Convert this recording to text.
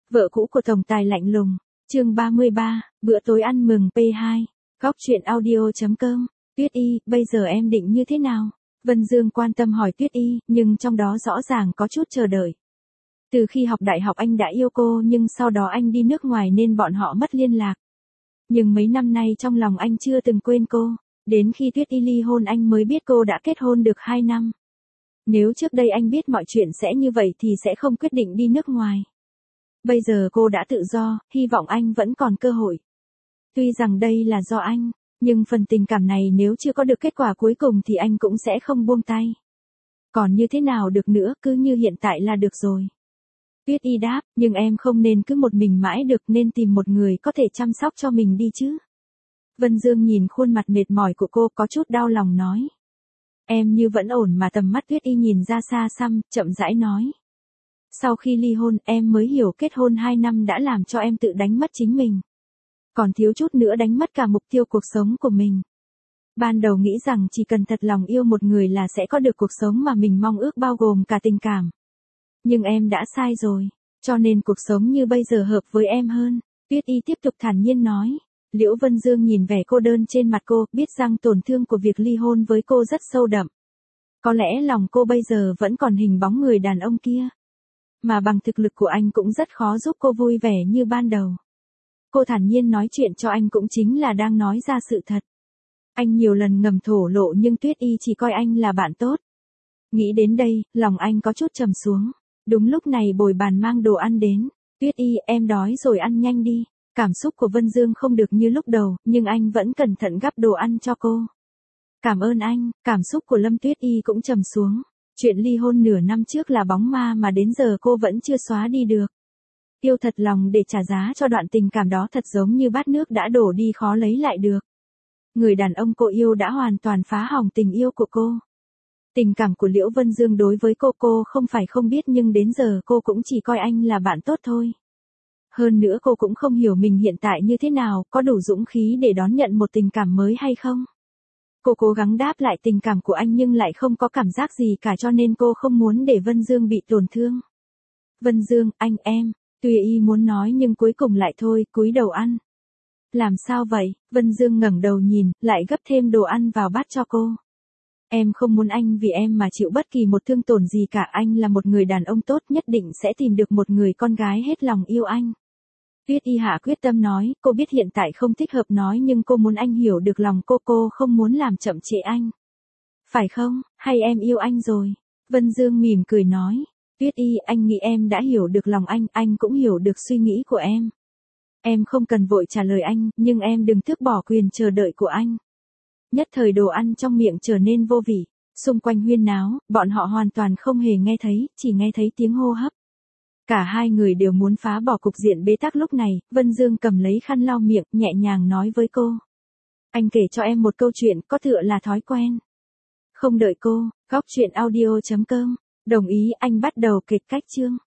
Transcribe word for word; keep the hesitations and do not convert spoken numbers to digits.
Vợ cũ của tổng tài lạnh lùng, chương ba mươi ba, bữa tối ăn mừng P hai, góc truyện audio chấm com, Tuyết Y, bây giờ em định như thế nào? Vân Dương quan tâm hỏi Tuyết Y, nhưng trong đó rõ ràng có chút chờ đợi. Từ khi học đại học anh đã yêu cô nhưng sau đó anh đi nước ngoài nên bọn họ mất liên lạc. Nhưng mấy năm nay trong lòng anh chưa từng quên cô, đến khi Tuyết Y ly hôn anh mới biết cô đã kết hôn được hai năm. Nếu trước đây anh biết mọi chuyện sẽ như vậy thì sẽ không quyết định đi nước ngoài. Bây giờ cô đã tự do, hy vọng anh vẫn còn cơ hội. Tuy rằng đây là do anh, nhưng phần tình cảm này nếu chưa có được kết quả cuối cùng thì anh cũng sẽ không buông tay. Còn như thế nào được nữa, cứ như hiện tại là được rồi. Tuyết Y đáp, nhưng em không nên cứ một mình mãi được, nên tìm một người có thể chăm sóc cho mình đi chứ. Vân Dương nhìn khuôn mặt mệt mỏi của cô có chút đau lòng nói. Em như vẫn ổn mà. Tầm mắt Tuyết Y nhìn ra xa xăm, chậm rãi nói. Sau khi ly hôn em mới hiểu kết hôn hai năm đã làm cho em tự đánh mất chính mình. Còn thiếu chút nữa đánh mất cả mục tiêu cuộc sống của mình. Ban đầu nghĩ rằng chỉ cần thật lòng yêu một người là sẽ có được cuộc sống mà mình mong ước bao gồm cả tình cảm. Nhưng em đã sai rồi, cho nên cuộc sống như bây giờ hợp với em hơn. Tuyết Y tiếp tục thản nhiên nói. Liễu Vân Dương nhìn vẻ cô đơn trên mặt cô, biết rằng tổn thương của việc ly hôn với cô rất sâu đậm. Có lẽ lòng cô bây giờ vẫn còn hình bóng người đàn ông kia. Mà bằng thực lực của anh cũng rất khó giúp cô vui vẻ như ban đầu. Cô thản nhiên nói chuyện cho anh cũng chính là đang nói ra sự thật. Anh nhiều lần ngầm thổ lộ nhưng Tuyết Y chỉ coi anh là bạn tốt. Nghĩ đến đây, lòng anh có chút trầm xuống. Đúng lúc này bồi bàn mang đồ ăn đến. Tuyết Y, em đói rồi, ăn nhanh đi. Cảm xúc của Vân Dương không được như lúc đầu, nhưng anh vẫn cẩn thận gắp đồ ăn cho cô. Cảm ơn anh. Cảm xúc của Lâm Tuyết Y cũng trầm xuống. Chuyện ly hôn nửa năm trước là bóng ma mà đến giờ cô vẫn chưa xóa đi được. Yêu thật lòng để trả giá cho đoạn tình cảm đó thật giống như bát nước đã đổ đi khó lấy lại được. Người đàn ông cô yêu đã hoàn toàn phá hỏng tình yêu của cô. Tình cảm của Liễu Vân Dương đối với cô cô không phải không biết nhưng đến giờ cô cũng chỉ coi anh là bạn tốt thôi. Hơn nữa cô cũng không hiểu mình hiện tại như thế nào, có đủ dũng khí để đón nhận một tình cảm mới hay không. Cô cố gắng đáp lại tình cảm của anh nhưng lại không có cảm giác gì cả cho nên cô không muốn để Vân Dương bị tổn thương. Vân Dương, anh em, Tuy Y muốn nói nhưng cuối cùng lại thôi, cúi đầu ăn. Làm sao vậy? Vân Dương ngẩng đầu nhìn, lại gấp thêm đồ ăn vào bát cho cô. Em không muốn anh vì em mà chịu bất kỳ một thương tổn gì cả, anh là một người đàn ông tốt, nhất định sẽ tìm được một người con gái hết lòng yêu anh. Tuyết Y hạ quyết tâm nói, cô biết hiện tại không thích hợp nói nhưng cô muốn anh hiểu được lòng cô, cô không muốn làm chậm trễ anh. Phải không, hay em yêu anh rồi? Vân Dương mỉm cười nói, Tuyết Y, anh nghĩ em đã hiểu được lòng anh, anh cũng hiểu được suy nghĩ của em. Em không cần vội trả lời anh, nhưng em đừng tước bỏ quyền chờ đợi của anh. Nhất thời đồ ăn trong miệng trở nên vô vị, xung quanh huyên náo, bọn họ hoàn toàn không hề nghe thấy, chỉ nghe thấy tiếng hô hấp. Cả hai người đều muốn phá bỏ cục diện bế tắc lúc này, Vân Dương cầm lấy khăn lau miệng, nhẹ nhàng nói với cô. Anh kể cho em một câu chuyện, có tựa là thói quen. Không đợi cô, góc truyện audio chấm com, đồng ý, anh bắt đầu kịch cách chương.